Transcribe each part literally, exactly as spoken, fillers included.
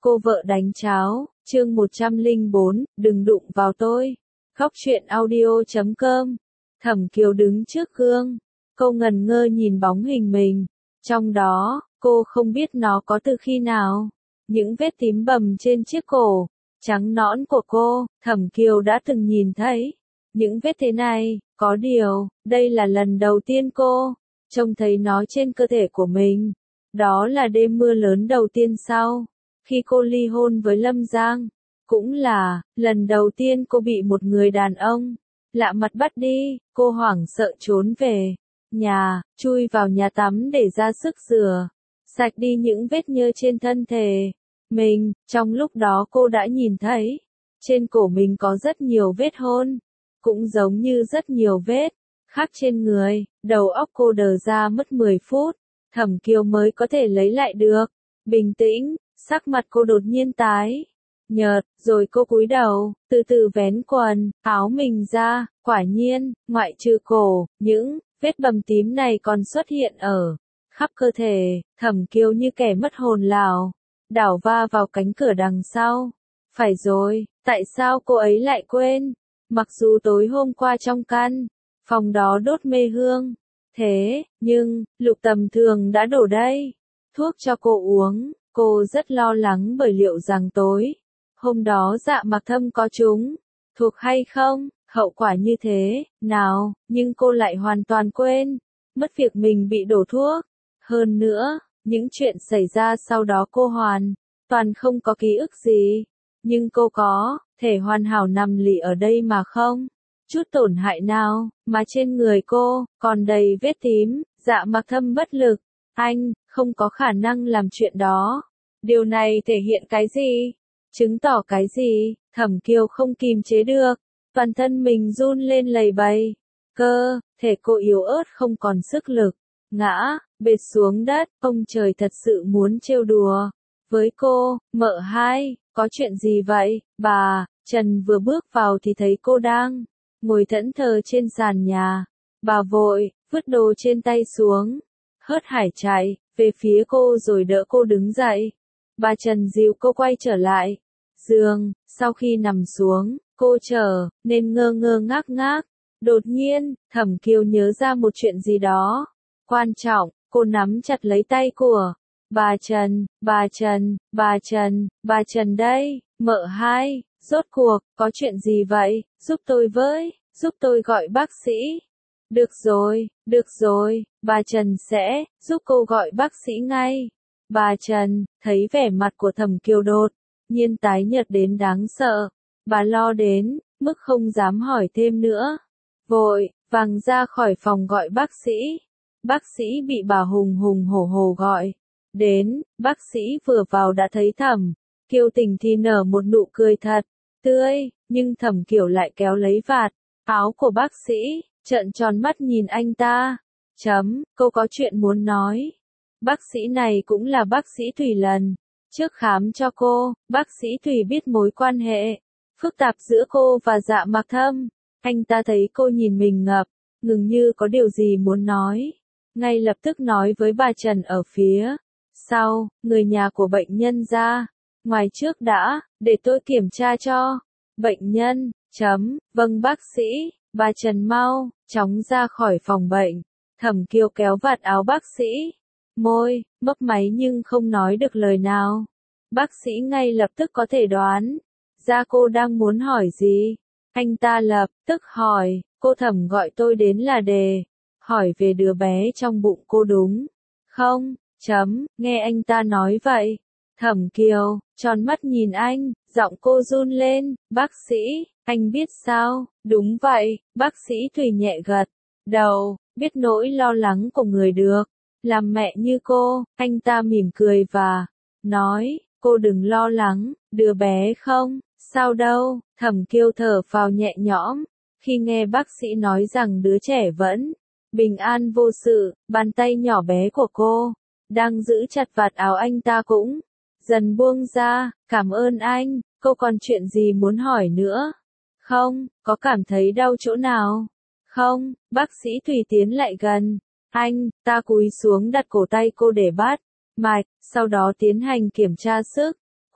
Cô vợ đánh cháo, chương một trăm lẻ bốn, đừng đụng vào tôi. Góc truyện audio chấm com. Thẩm Kiều đứng trước gương, cô ngần ngơ nhìn bóng hình mình. Trong đó, cô không biết nó có từ khi nào. Những vết tím bầm trên chiếc cổ, trắng nõn của cô, Thẩm Kiều đã từng nhìn thấy. Những vết thế này, có điều, đây là lần đầu tiên cô trông thấy nó trên cơ thể của mình. Đó là đêm mưa lớn đầu tiên sau khi cô ly hôn với Lâm Giang. Cũng là lần đầu tiên cô bị một người đàn ông lạ mặt bắt đi. Cô hoảng sợ trốn về nhà, chui vào nhà tắm để ra sức rửa sạch đi những vết nhơ trên thân thể mình. Trong lúc đó cô đã nhìn thấy trên cổ mình có rất nhiều vết hôn, cũng giống như rất nhiều vết khác trên người. Đầu óc cô đờ ra mất mười phút, Thẩm Kiều mới có thể lấy lại được bình tĩnh. Sắc mặt cô đột nhiên tái nhợt, rồi cô cúi đầu, từ từ vén quần áo mình ra. Quả nhiên, ngoại trừ cổ, những vết bầm tím này còn xuất hiện ở khắp cơ thể. Thẩm Kiều như kẻ mất hồn lảo đảo va vào cánh cửa đằng sau. Phải rồi, tại sao cô ấy lại quên? Mặc dù tối hôm qua trong căn phòng đó đốt mê hương, thế nhưng Lục Tầm Thường đã đổ đây thuốc cho cô uống. Cô rất lo lắng bởi liệu rằng tối hôm đó Dạ Mặc Thâm có trúng thuộc hay không, hậu quả như thế nào. Nhưng cô lại hoàn toàn quên mất việc mình bị đổ thuốc. Hơn nữa, những chuyện xảy ra sau đó cô hoàn toàn không có ký ức gì. Nhưng cô có thể hoàn hảo nằm lì ở đây mà không chút tổn hại nào, mà trên người cô còn đầy vết tím. Dạ Mặc Thâm bất lực, anh không có khả năng làm chuyện đó. Điều này thể hiện cái gì? Chứng tỏ cái gì? Thẩm Kiều không kìm chế được, toàn thân mình run lên lầy bầy. Cơ thể cô yếu ớt không còn sức lực, ngã bệt xuống đất. Ông trời thật sự muốn trêu đùa với cô. Mợ hai, có chuyện gì vậy? Bà Trần vừa bước vào thì thấy cô đang ngồi thẫn thờ trên sàn nhà. Bà vội vứt đồ trên tay xuống, hớt hải chạy về phía cô rồi đỡ cô đứng dậy. Bà Trần dìu cô quay trở lại giường. Sau khi nằm xuống, cô trở nên ngơ ngơ ngác ngác. Đột nhiên, Thẩm Kiều nhớ ra một chuyện gì đó quan trọng. Cô nắm chặt lấy tay của bà Trần. Bà Trần, bà Trần, bà Trần đây. Mợ hai, rốt cuộc có chuyện gì vậy? Giúp tôi với, giúp tôi gọi bác sĩ. Được rồi, được rồi, bà Trần sẽ giúp cô gọi bác sĩ ngay. Bà Trần thấy vẻ mặt của Thẩm Kiều đột nhiên tái nhợt đến đáng sợ. Bà lo đến mức không dám hỏi thêm nữa, vội vàng ra khỏi phòng gọi bác sĩ. Bác sĩ bị bà hùng hùng hổ hổ gọi đến. Bác sĩ vừa vào đã thấy Thẩm Kiều tỉnh thì nở một nụ cười thật tươi, nhưng Thẩm Kiều lại kéo lấy vạt áo của bác sĩ, trợn tròn mắt nhìn anh ta. Chấm, cô có chuyện muốn nói. Bác sĩ này cũng là bác sĩ Thủy lần trước khám cho cô. Bác sĩ Thủy biết mối quan hệ phức tạp giữa cô và Dạ Mặc Thâm. Anh ta thấy cô nhìn mình ngập ngừng như có điều gì muốn nói, ngay lập tức nói với bà Trần ở phía sau, người nhà của bệnh nhân ra ngoài trước đã, để tôi kiểm tra cho bệnh nhân. Chấm, vâng bác sĩ. Bà Trần mau chóng ra khỏi phòng bệnh. Thẩm Kiều kéo vạt áo bác sĩ, môi mấp máy nhưng không nói được lời nào. Bác sĩ ngay lập tức có thể đoán ra cô đang muốn hỏi gì. Anh ta lập tức hỏi, cô Thẩm gọi tôi đến là để hỏi về đứa bé trong bụng cô đúng không? Chấm, nghe anh ta nói vậy, Thẩm Kiều tròn mắt nhìn anh, giọng cô run lên. Bác sĩ, anh biết sao? Đúng vậy, bác sĩ Thủy nhẹ gật đầu, biết nỗi lo lắng của người được làm mẹ như cô. Anh ta mỉm cười và nói, cô đừng lo lắng, đứa bé không sao đâu. Thẩm Kiều thở phào nhẹ nhõm khi nghe bác sĩ nói rằng đứa trẻ vẫn bình an vô sự. Bàn tay nhỏ bé của cô đang giữ chặt vạt áo anh ta cũng dần buông ra. Cảm ơn anh. Cô còn chuyện gì muốn hỏi nữa không? Có cảm thấy đau chỗ nào không? Bác sĩ Thủy tiến lại gần anh ta, cúi xuống đặt cổ tay cô để bắt mạch, sau đó tiến hành kiểm tra sức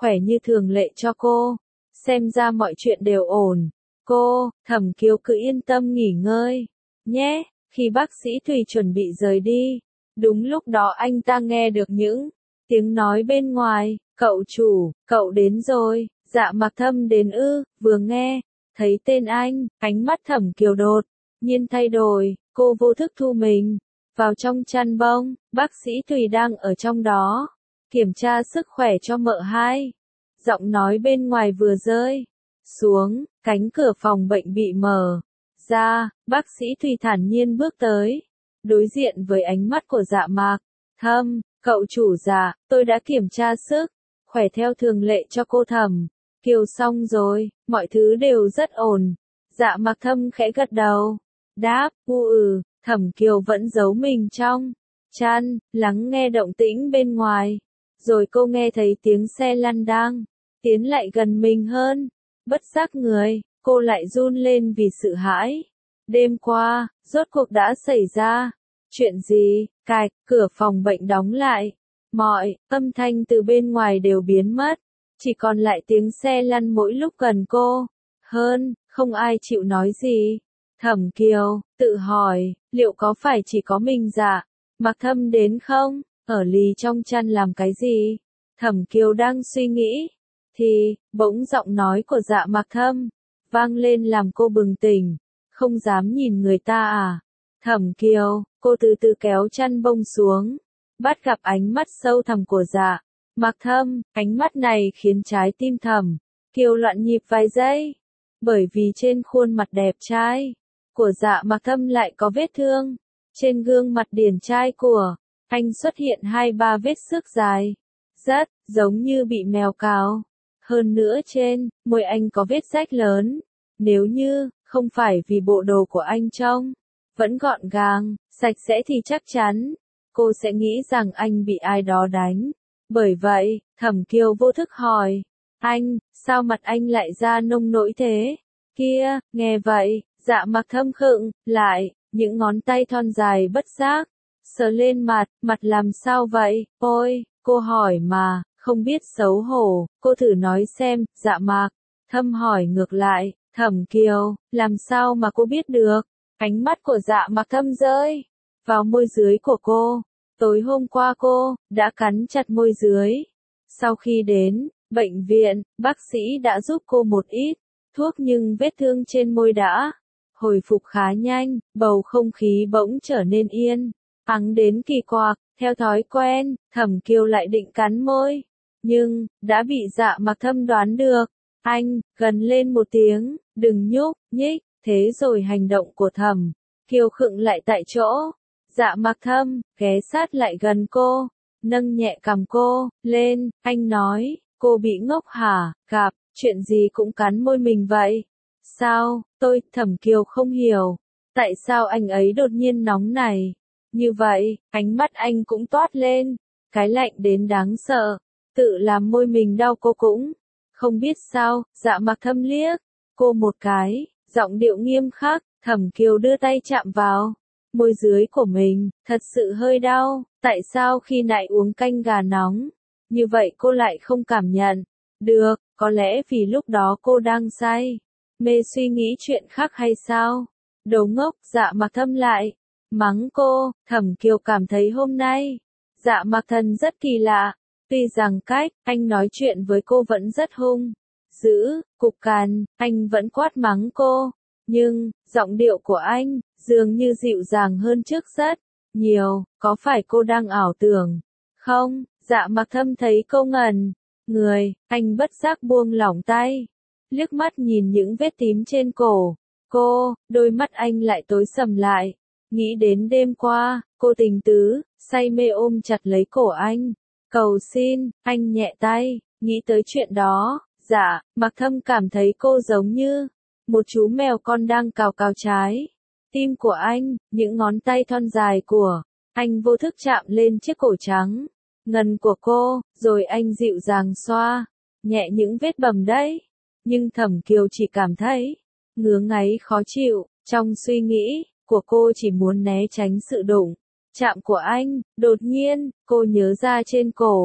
khỏe như thường lệ cho cô. Xem ra mọi chuyện đều ổn. Cô, Thẩm Kiều cứ yên tâm nghỉ ngơi. Nhé, khi bác sĩ Thùy chuẩn bị rời đi. Đúng lúc đó anh ta nghe được những tiếng nói bên ngoài. Cậu chủ, cậu đến rồi. Dạ Mặc Thâm đến ư, vừa nghe. Thấy tên anh, ánh mắt Thẩm Kiều đột nhiên thay đổi. Cô vô thức thu mình vào trong chăn bông. Bác sĩ Thùy đang ở trong đó. Kiểm tra sức khỏe cho mợ hai. Giọng nói bên ngoài vừa rơi xuống, cánh cửa phòng bệnh bị mở ra, bác sĩ Thùy thản nhiên bước tới, đối diện với ánh mắt của Dạ Mạc Thâm. Cậu chủ dạ, tôi đã kiểm tra sức khỏe theo thường lệ cho cô Thẩm Kiều xong rồi, mọi thứ đều rất ổn. Dạ Mạc Thâm khẽ gật đầu, đáp, u ừ, Thẩm Kiều vẫn giấu mình trong chăn, lắng nghe động tĩnh bên ngoài. Rồi cô nghe thấy tiếng xe lăn đang tiến lại gần mình hơn. Bất giác người, cô lại run lên vì sợ hãi. Đêm qua, rốt cuộc đã xảy ra chuyện gì? Cạch, cửa phòng bệnh đóng lại. Mọi âm thanh từ bên ngoài đều biến mất. Chỉ còn lại tiếng xe lăn mỗi lúc gần cô. Hơn, không ai chịu nói gì. Thẩm Kiều, tự hỏi, liệu có phải chỉ có mình Dạ Mặc Thâm đến không? Ở lì trong chăn làm cái gì? Thẩm Kiều đang suy nghĩ. Thì, bỗng giọng nói của Dạ Mặc Thâm vang lên làm cô bừng tỉnh. Không dám nhìn người ta à? Thẩm Kiều, cô từ từ kéo chăn bông xuống. Bắt gặp ánh mắt sâu thẳm của Dạ Mặc Thâm. Ánh mắt này khiến trái tim Thẩm Kiều loạn nhịp vài giây. Bởi vì trên khuôn mặt đẹp trai của Dạ Mặc Thâm lại có vết thương. Trên gương mặt điển trai của anh xuất hiện hai ba vết xước dài. Rất giống như bị mèo cào. Hơn nữa trên môi anh có vết rách lớn. Nếu như không phải vì bộ đồ của anh trông vẫn gọn gàng, sạch sẽ thì chắc chắn cô sẽ nghĩ rằng anh bị ai đó đánh. Bởi vậy, Thẩm Kiều vô thức hỏi, anh, sao mặt anh lại ra nông nỗi thế? Kia, nghe vậy, Dạ Mặc Thâm khựng lại, những ngón tay thon dài bất giác sờ lên mặt. Mặt làm sao vậy? Ôi, cô hỏi mà không biết xấu hổ. Cô thử nói xem. Dạ Mặc Thâm hỏi ngược lại. Thẩm Kiều, làm sao mà cô biết được? Ánh mắt của Dạ Mặc Thâm rơi vào môi dưới của cô. Tối hôm qua cô đã cắn chặt môi dưới. Sau khi đến bệnh viện, bác sĩ đã giúp cô một ít thuốc nhưng vết thương trên môi đã hồi phục khá nhanh. Bầu không khí bỗng trở nên yên ắng đến kỳ quặc. Theo thói quen, Thẩm Kiều lại định cắn môi, nhưng đã bị Dạ Mặc Thâm đoán được. Anh gần lên một tiếng, đừng nhúc nhích. Thế rồi hành động của Thẩm Kiều khựng lại tại chỗ. Dạ Mặc Thâm ghé sát lại gần cô, nâng nhẹ cằm cô lên. Anh nói, cô bị ngốc hả? Gặp chuyện gì cũng cắn môi mình vậy? Sao? Tôi, Thẩm Kiều không hiểu. Tại sao anh ấy đột nhiên nóng này? Như vậy, ánh mắt anh cũng toát lên cái lạnh đến đáng sợ. Tự làm môi mình đau cô cũng không biết sao. Dạ Mặc Thâm liếc cô một cái, giọng điệu nghiêm khắc. Thẩm Kiều đưa tay chạm vào môi dưới của mình, thật sự hơi đau. Tại sao khi nãy uống canh gà nóng như vậy cô lại không cảm nhận được? Có lẽ vì lúc đó cô đang say mê suy nghĩ chuyện khác hay sao? Đồ ngốc. Dạ Mặc Thâm lại mắng cô. Thẩm Kiều cảm thấy hôm nay Dạ Mặc Thần rất kỳ lạ. Tuy rằng cách anh nói chuyện với cô vẫn rất hung dữ, cục cằn, anh vẫn quát mắng cô, nhưng giọng điệu của anh dường như dịu dàng hơn trước rất nhiều. Có phải cô đang ảo tưởng không? Dạ Mặc Thâm thấy cô ngẩn người, anh bất giác buông lỏng tay, liếc mắt nhìn những vết tím trên cổ cô. Đôi mắt anh lại tối sầm lại. Nghĩ đến đêm qua, cô tình tứ say mê ôm chặt lấy cổ anh, cầu xin anh nhẹ tay. Nghĩ tới chuyện đó, Dạ Mặc Thâm cảm thấy cô giống như một chú mèo con đang cào cào trái tim của anh. Những ngón tay thon dài của anh vô thức chạm lên chiếc cổ trắng ngần của cô, rồi anh dịu dàng xoa nhẹ những vết bầm đấy. Nhưng Thẩm Kiều chỉ cảm thấy ngứa ngáy khó chịu. Trong suy nghĩ của cô chỉ muốn né tránh sự đụng chạm của anh. Đột nhiên, cô nhớ ra trên cổ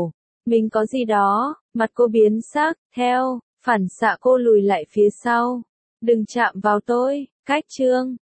Mình có gì đó, mặt cô biến sắc, theo, phản xạ cô lùi lại phía sau. Đừng chạm vào tôi, cách trương.